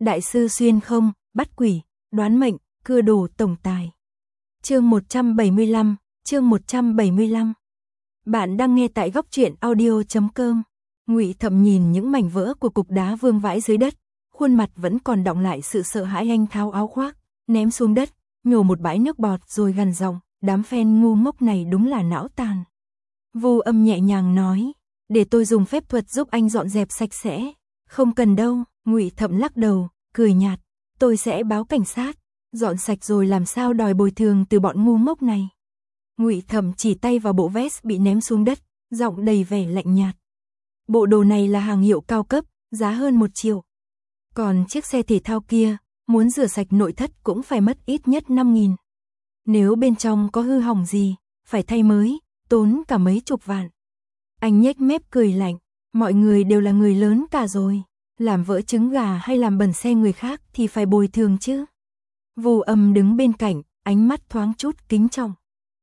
Đại sư xuyên không, bắt quỷ, đoán mệnh, cưa đồ tổng tài. Chương 175, chương 175. Bạn đang nghe tại góc truyện audio.com. Ngụy Thẩm nhìn những mảnh vỡ của cục đá vương vãi dưới đất, khuôn mặt vẫn còn đọng lại sự sợ hãi. Anh tháo áo khoác, ném xuống đất, nhổ một bãi nước bọt rồi gằn giọng, đám fan ngu ngốc này đúng là não tàn. Vu Âm nhẹ nhàng nói, để tôi dùng phép thuật giúp anh dọn dẹp sạch sẽ. Không cần đâu, Ngụy Thẩm lắc đầu, cười nhạt, tôi sẽ báo cảnh sát, dọn sạch rồi làm sao đòi bồi thường từ bọn ngu ngốc này. Ngụy Thẩm chỉ tay vào bộ vest bị ném xuống đất, giọng đầy vẻ lạnh nhạt. Bộ đồ này là hàng hiệu cao cấp, giá hơn 1 triệu. Còn chiếc xe thể thao kia, muốn rửa sạch nội thất cũng phải mất ít nhất 5.000. Nếu bên trong có hư hỏng gì, phải thay mới, tốn cả mấy chục vạn. Anh nhếch mép cười lạnh, mọi người đều là người lớn cả rồi, làm vỡ trứng gà hay làm bẩn xe người khác thì phải bồi thường chứ. Vu Âm đứng bên cạnh, ánh mắt thoáng chút kính trọng.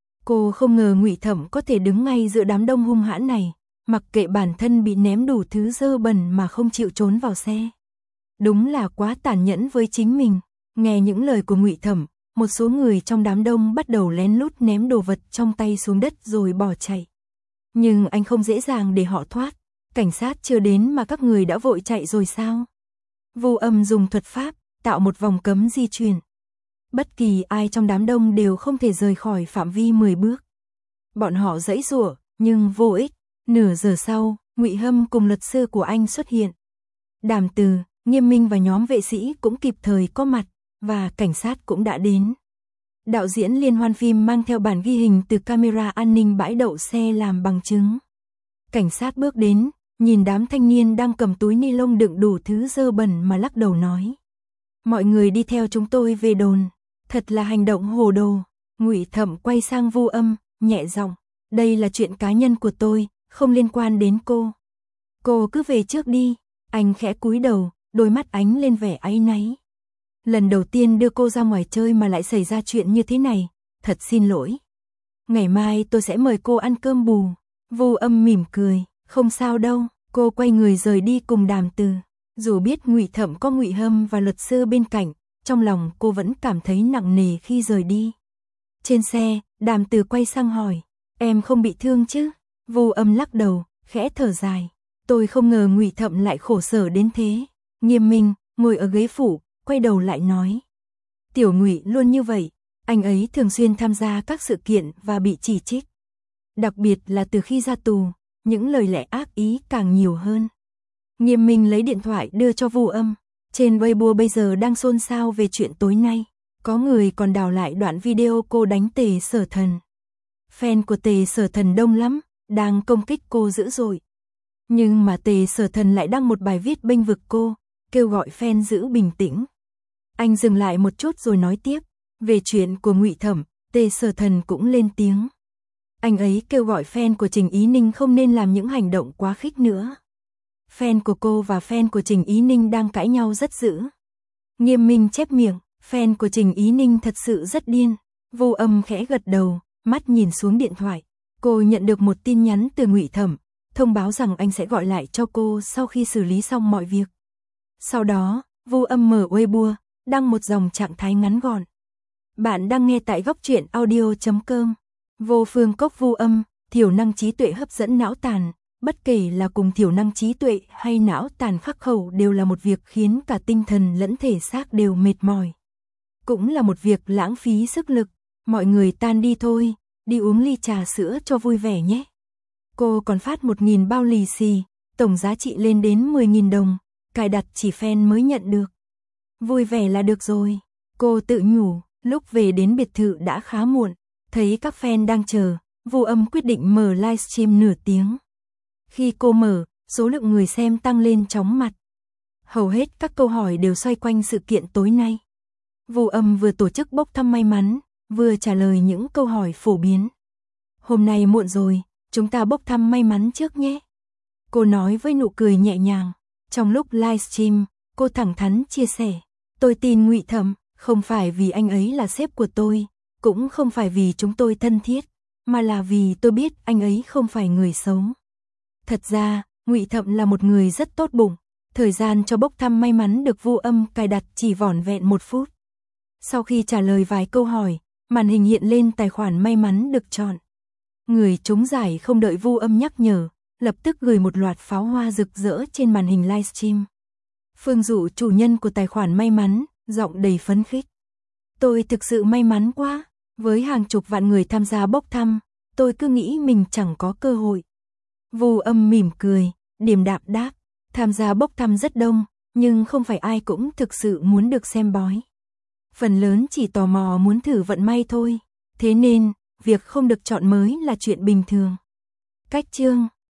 Cô không ngờ Ngụy Thẩm có thể đứng ngay giữa đám đông hung hãn này, mặc kệ bản thân bị ném đủ thứ dơ bẩn mà không chịu trốn vào xe. Đúng là quá tàn nhẫn với chính mình. Nghe những lời của Ngụy Thẩm, một số người trong đám đông bắt đầu lén lút ném đồ vật trong tay xuống đất rồi bỏ chạy. Nhưng anh không dễ dàng để họ thoát. Cảnh sát chưa đến mà các người đã vội chạy rồi sao? Vu Âm dùng thuật pháp, tạo một vòng cấm di chuyển. Bất kỳ ai trong đám đông đều không thể rời khỏi phạm vi 10 bước. Bọn họ giãy giụa, nhưng vô ích. Nửa giờ sau, Ngụy Hâm cùng luật sư của anh xuất hiện. Đàm Từ, Nghiêm Minh và nhóm vệ sĩ cũng kịp thời có mặt, và cảnh sát cũng đã đến. Đạo diễn liên hoan phim mang theo bản ghi hình từ camera an ninh bãi đậu xe làm bằng chứng. Cảnh sát bước đến, nhìn đám thanh niên đang cầm túi ni lông đựng đủ thứ dơ bẩn mà lắc đầu nói. Mọi người đi theo chúng tôi về đồn, thật là hành động hồ đồ. Ngụy Thẩm quay sang Vu Âm, nhẹ giọng, đây là chuyện cá nhân của tôi, không liên quan đến cô. Cô cứ về trước đi. Anh khẽ cúi đầu, đôi mắt ánh lên vẻ áy náy. Lần đầu tiên đưa cô ra ngoài chơi mà lại xảy ra chuyện như thế này, thật xin lỗi. Ngày mai tôi sẽ mời cô ăn cơm bù. Vu Âm mỉm cười, không sao đâu. Cô quay người rời đi cùng Đàm Từ. Dù biết Ngụy Thẩm có Ngụy Hâm và luật sư bên cạnh, trong lòng cô vẫn cảm thấy nặng nề khi rời đi. Trên xe, Đàm Từ quay sang hỏi, em không bị thương chứ? Vu Âm lắc đầu, khẽ thở dài. Tôi không ngờ Ngụy Thẩm lại khổ sở đến thế. Nghiêm Minh, ngồi ở ghế phụ, quay đầu lại nói. Tiểu Ngụy luôn như vậy, anh ấy thường xuyên tham gia các sự kiện và bị chỉ trích. Đặc biệt là từ khi ra tù, những lời lẽ ác ý càng nhiều hơn. Nghiêm Minh lấy điện thoại đưa cho Vu Âm. Trên Weibo bây giờ đang xôn xao về chuyện tối nay. Có người còn đào lại đoạn video cô đánh Tề Sở Thần. Fan của Tề Sở Thần đông lắm, đang công kích cô dữ dội. Nhưng mà Tề Sở Thần lại đăng một bài viết bênh vực cô, kêu gọi fan giữ bình tĩnh. Anh dừng lại một chút rồi nói tiếp, về chuyện của Ngụy Thẩm, Tề Sở Thần cũng lên tiếng. Anh ấy kêu gọi fan của Trình Ý Ninh không nên làm những hành động quá khích nữa. Fan của cô và fan của Trình Ý Ninh đang cãi nhau rất dữ. Nghiêm Minh chép miệng, fan của Trình Ý Ninh thật sự rất điên. Vu Âm khẽ gật đầu, mắt nhìn xuống điện thoại. Cô nhận được một tin nhắn từ Ngụy Thẩm, thông báo rằng anh sẽ gọi lại cho cô sau khi xử lý xong mọi việc. Sau đó, Vu Âm mở Weibo, đăng một dòng trạng thái ngắn gọn. Bạn đang nghe tại góc truyện audio.com. Vô phương cốc Vu Âm, thiểu năng trí tuệ hấp dẫn não tàn. Bất kể là cùng thiểu năng trí tuệ hay não tàn khắc khẩu đều là một việc khiến cả tinh thần lẫn thể xác đều mệt mỏi. Cũng là một việc lãng phí sức lực. Mọi người tan đi thôi, đi uống ly trà sữa cho vui vẻ nhé. Cô còn phát 1.000 bao lì xì, tổng giá trị lên đến 10.000 đồng, cài đặt chỉ fan mới nhận được. Vui vẻ là được rồi, cô tự nhủ. Lúc về đến biệt thự đã khá muộn, thấy các fan đang chờ, Vu Âm quyết định mở livestream nửa tiếng. Khi cô mở, số lượng người xem tăng lên chóng mặt. Hầu hết các câu hỏi đều xoay quanh sự kiện tối nay. Vu Âm vừa tổ chức bốc thăm may mắn, vừa trả lời những câu hỏi phổ biến. Hôm nay muộn rồi, chúng ta bốc thăm may mắn trước nhé. Cô nói với nụ cười nhẹ nhàng. Trong lúc livestream, cô thẳng thắn chia sẻ. Tôi tin Ngụy Thẩm, không phải vì anh ấy là sếp của tôi, cũng không phải vì chúng tôi thân thiết, mà là vì tôi biết anh ấy không phải người xấu. Thật ra, Ngụy Thẩm là một người rất tốt bụng, Thời gian cho bốc thăm may mắn được Vu Âm cài đặt chỉ vỏn vẹn 1 phút. Sau khi trả lời vài câu hỏi, màn hình hiện lên tài khoản may mắn được chọn. Người trúng giải không đợi Vu Âm nhắc nhở, lập tức gửi một loạt pháo hoa rực rỡ trên màn hình livestream. Phương Dụ, chủ nhân của tài khoản may mắn, giọng đầy phấn khích. Tôi thực sự may mắn quá, với hàng chục vạn người tham gia bốc thăm, tôi cứ nghĩ mình chẳng có cơ hội. Vu Âm mỉm cười, điềm đạm đáp, tham gia bốc thăm rất đông, nhưng không phải ai cũng thực sự muốn được xem bói. Phần lớn chỉ tò mò muốn thử vận may thôi, thế nên, việc không được chọn mới là chuyện bình thường. Cách chương